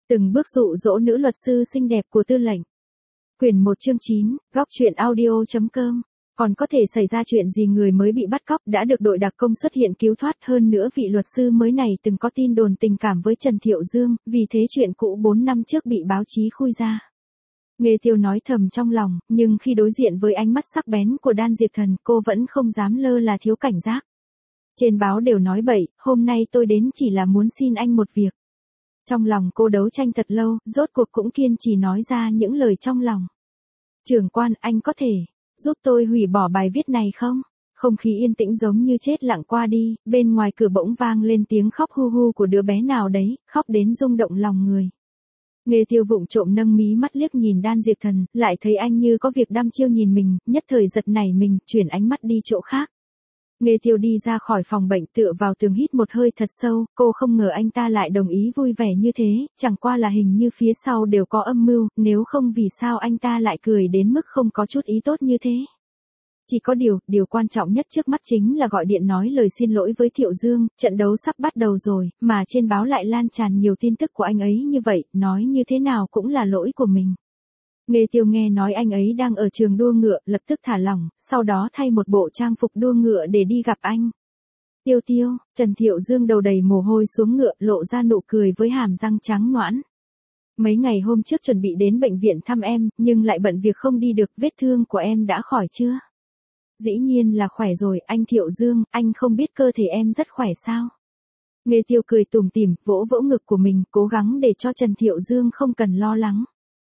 Từng bước dụ dỗ nữ luật sư xinh đẹp của Tư lệnh. Quyển 1 chương 9, góc truyện audio.com. Còn có thể xảy ra chuyện gì? Người mới bị bắt cóc đã được đội đặc công xuất hiện cứu thoát, hơn nữa vị luật sư mới này từng có tin đồn tình cảm với Trần Thiệu Dương, vì thế chuyện cũ 4 năm trước bị báo chí khui ra. Nghê Tiêu nói thầm trong lòng, nhưng khi đối diện với ánh mắt sắc bén của Đan Diệp Thần, cô vẫn không dám lơ là thiếu cảnh giác. Trên báo đều nói bậy, hôm nay tôi đến chỉ là muốn xin anh một việc. Trong lòng cô đấu tranh thật lâu, rốt cuộc cũng kiên trì nói ra những lời trong lòng. Trưởng quan, anh có thể giúp tôi hủy bỏ bài viết này không? Không khí yên tĩnh giống như chết lặng qua đi, bên ngoài cửa bỗng vang lên tiếng khóc hu hu của đứa bé nào đấy, khóc đến rung động lòng người. Nghê Tiêu vụng trộm nâng mí mắt liếc nhìn Đan Diệp Thần, lại thấy anh như có việc đăm chiêu nhìn mình, nhất thời giật nảy mình, chuyển ánh mắt đi chỗ khác. Nghê Tiêu đi ra khỏi phòng bệnh, tựa vào tường hít một hơi thật sâu, cô không ngờ anh ta lại đồng ý vui vẻ như thế, chẳng qua là hình như phía sau đều có âm mưu, nếu không vì sao anh ta lại cười đến mức không có chút ý tốt như thế. Chỉ có điều quan trọng nhất trước mắt chính là gọi điện nói lời xin lỗi với Thiệu Dương, trận đấu sắp bắt đầu rồi, mà trên báo lại lan tràn nhiều tin tức của anh ấy như vậy, nói như thế nào cũng là lỗi của mình. Nghê Tiêu nghe nói anh ấy đang ở trường đua ngựa, lập tức thả lỏng, sau đó thay một bộ trang phục đua ngựa để đi gặp anh. Tiêu, Trần Thiệu Dương đầu đầy mồ hôi xuống ngựa, lộ ra nụ cười với hàm răng trắng nõn. Mấy ngày hôm trước chuẩn bị đến bệnh viện thăm em, nhưng lại bận việc không đi được, vết thương của em đã khỏi chưa? Dĩ nhiên là khỏe rồi, anh Thiệu Dương, anh không biết cơ thể em rất khỏe sao? Nghê Tiêu cười tủm tỉm, vỗ vỗ ngực của mình, cố gắng để cho Trần Thiệu Dương không cần lo lắng.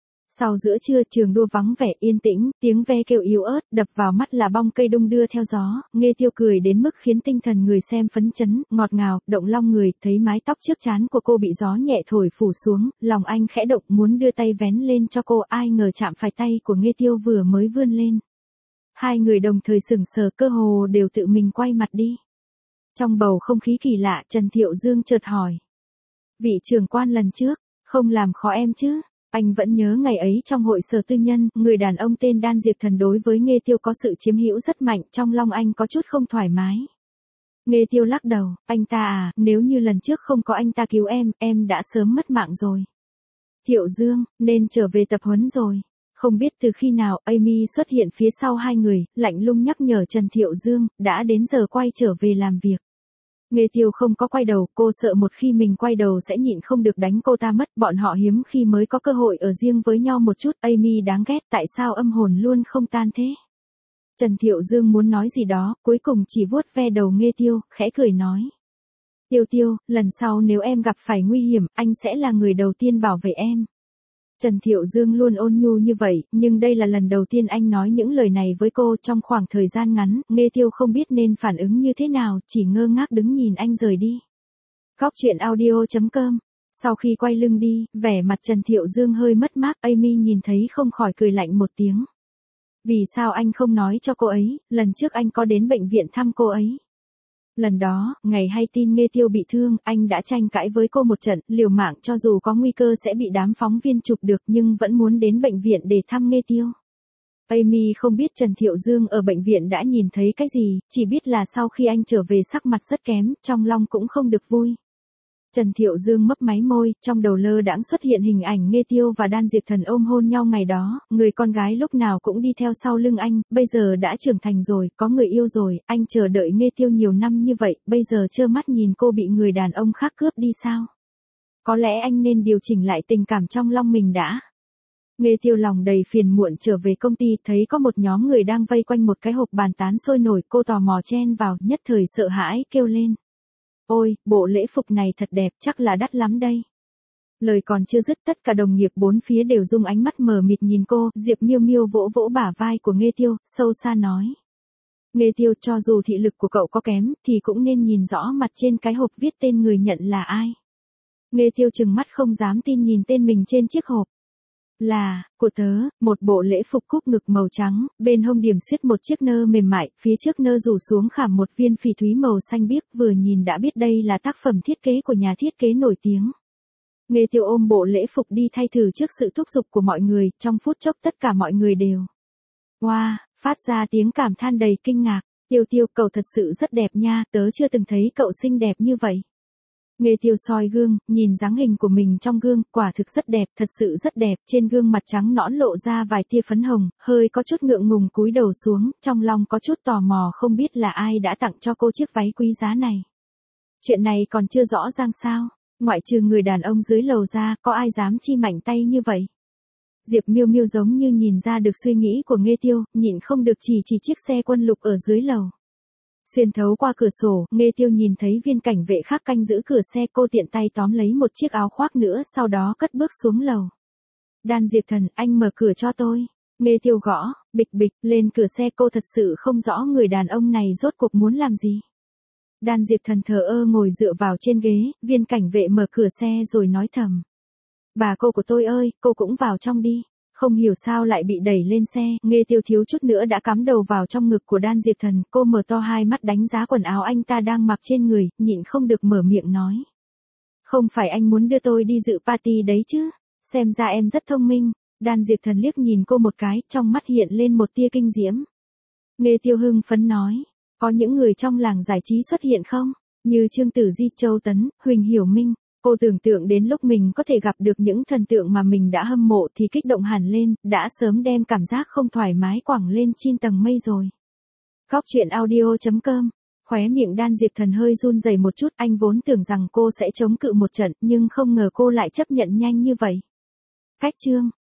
Sau giữa trưa, trường đua vắng vẻ yên tĩnh, tiếng ve kêu yếu ớt, đập vào mắt là bong cây đung đưa theo gió, Nghê Tiêu cười đến mức khiến tinh thần người xem phấn chấn, ngọt ngào, động lòng người, thấy mái tóc trước trán của cô bị gió nhẹ thổi phủ xuống, lòng anh khẽ động muốn đưa tay vén lên cho cô, ai ngờ chạm phải tay của Nghê Tiêu vừa mới vươn lên. Hai người đồng thời sững sờ, cơ hồ đều tự mình quay mặt đi. Trong bầu không khí kỳ lạ, Trần Thiệu Dương chợt hỏi. Vị trưởng quan lần trước, không làm khó em chứ? Anh vẫn nhớ ngày ấy trong hội sở tư nhân, người đàn ông tên Đan Diệp Thần đối với Nghê Tiêu có sự chiếm hữu rất mạnh, trong lòng anh có chút không thoải mái. Nghê Tiêu lắc đầu, anh ta à, nếu như lần trước không có anh ta cứu em đã sớm mất mạng rồi. Thiệu Dương, nên trở về tập huấn rồi. Không biết từ khi nào, Amy xuất hiện phía sau hai người, lạnh lùng nhắc nhở Trần Thiệu Dương, đã đến giờ quay trở về làm việc. Nghê Tiêu không có quay đầu, cô sợ một khi mình quay đầu sẽ nhịn không được đánh cô ta mất, bọn họ hiếm khi mới có cơ hội ở riêng với nhau một chút, Amy đáng ghét, tại sao âm hồn luôn không tan thế? Trần Thiệu Dương muốn nói gì đó, cuối cùng chỉ vuốt ve đầu Nghê Tiêu, khẽ cười nói. Tiêu, lần sau nếu em gặp phải nguy hiểm, anh sẽ là người đầu tiên bảo vệ em. Trần Thiệu Dương luôn ôn nhu như vậy, nhưng đây là lần đầu tiên anh nói những lời này với cô. Trong khoảng thời gian ngắn, Nghê Tiêu không biết nên phản ứng như thế nào, chỉ ngơ ngác đứng nhìn anh rời đi. Góc truyện audio.com. Sau khi quay lưng đi, vẻ mặt Trần Thiệu Dương hơi mất mát, Amy nhìn thấy không khỏi cười lạnh một tiếng. Vì sao anh không nói cho cô ấy, lần trước anh có đến bệnh viện thăm cô ấy? Lần đó, ngày hay tin Nghê Tiêu bị thương, anh đã tranh cãi với cô một trận, liều mạng cho dù có nguy cơ sẽ bị đám phóng viên chụp được nhưng vẫn muốn đến bệnh viện để thăm Nghê Tiêu. Amy không biết Trần Thiệu Dương ở bệnh viện đã nhìn thấy cái gì, chỉ biết là sau khi anh trở về sắc mặt rất kém, trong lòng cũng không được vui. Trần Thiệu Dương mấp máy môi, trong đầu lơ đãng xuất hiện hình ảnh Nghê Tiêu và Đan Diệp Thần ôm hôn nhau ngày đó, người con gái lúc nào cũng đi theo sau lưng anh, bây giờ đã trưởng thành rồi, có người yêu rồi, anh chờ đợi Nghê Tiêu nhiều năm như vậy, bây giờ trơ mắt nhìn cô bị người đàn ông khác cướp đi sao? Có lẽ anh nên điều chỉnh lại tình cảm trong lòng mình đã. Nghê Tiêu lòng đầy phiền muộn trở về công ty, thấy có một nhóm người đang vây quanh một cái hộp bàn tán sôi nổi, cô tò mò chen vào, nhất thời sợ hãi, kêu lên. Ôi, bộ lễ phục này thật đẹp, chắc là đắt lắm đây. Lời còn chưa dứt, tất cả đồng nghiệp bốn phía đều dùng ánh mắt mờ mịt nhìn cô, Diệp Miêu Miêu vỗ vỗ bả vai của Nghê Tiêu, sâu xa nói. Nghê Tiêu, cho dù thị lực của cậu có kém, thì cũng nên nhìn rõ mặt trên cái hộp viết tên người nhận là ai. Nghê Tiêu trừng mắt không dám tin nhìn tên mình trên chiếc hộp. Là, của tớ, một bộ lễ phục cúc ngực màu trắng, bên hông điểm xuyết một chiếc nơ mềm mại, phía trước nơ rủ xuống khảm một viên phỉ thúy màu xanh biếc, vừa nhìn đã biết đây là tác phẩm thiết kế của nhà thiết kế nổi tiếng. Nghê Tiêu ôm bộ lễ phục đi thay thử trước sự thúc giục của mọi người, trong phút chốc tất cả mọi người đều. Wow, phát ra tiếng cảm than đầy kinh ngạc, Tiêu, cậu thật sự rất đẹp nha, tớ chưa từng thấy cậu xinh đẹp như vậy. Nghê Tiêu soi gương, nhìn dáng hình của mình trong gương, quả thực rất đẹp, thật sự rất đẹp, trên gương mặt trắng nõn lộ ra vài tia phấn hồng, hơi có chút ngượng ngùng cúi đầu xuống, trong lòng có chút tò mò không biết là ai đã tặng cho cô chiếc váy quý giá này. Chuyện này còn chưa rõ ràng sao, ngoại trừ người đàn ông dưới lầu ra, có ai dám chi mạnh tay như vậy. Diệp Miêu Miêu giống như nhìn ra được suy nghĩ của Nghê Tiêu, nhịn không được chỉ chiếc xe quân lục ở dưới lầu. Xuyên thấu qua cửa sổ, Nghê Tiêu nhìn thấy viên cảnh vệ khác canh giữ cửa xe, cô tiện tay tóm lấy một chiếc áo khoác nữa sau đó cất bước xuống lầu. Đan Diệp Thần, anh mở cửa cho tôi. Nghê Tiêu gõ, bịch bịch, lên cửa xe, cô thật sự không rõ người đàn ông này rốt cuộc muốn làm gì. Đan Diệp Thần thờ ơ ngồi dựa vào trên ghế, viên cảnh vệ mở cửa xe rồi nói thầm. Bà cô của tôi ơi, cô cũng vào trong đi. Không hiểu sao lại bị đẩy lên xe, Nghê Tiêu thiếu chút nữa đã cắm đầu vào trong ngực của Đan Diệp Thần, cô mở to hai mắt đánh giá quần áo anh ta đang mặc trên người, nhịn không được mở miệng nói. Không phải anh muốn đưa tôi đi dự party đấy chứ, xem ra em rất thông minh. Đan Diệp Thần liếc nhìn cô một cái, trong mắt hiện lên một tia kinh diễm. Nghê Tiêu hưng phấn nói, có những người trong làng giải trí xuất hiện không? Như Trương Tử Di, Châu Tấn, Huỳnh Hiểu Minh. Cô tưởng tượng đến lúc mình có thể gặp được những thần tượng mà mình đã hâm mộ thì kích động hẳn lên, đã sớm đem cảm giác không thoải mái quẳng lên 9 tầng mây rồi. Góc truyện audio.com. Khóe miệng Đan Diệp Thần hơi run rẩy một chút, anh vốn tưởng rằng cô sẽ chống cự một trận, nhưng không ngờ cô lại chấp nhận nhanh như vậy. Cách chương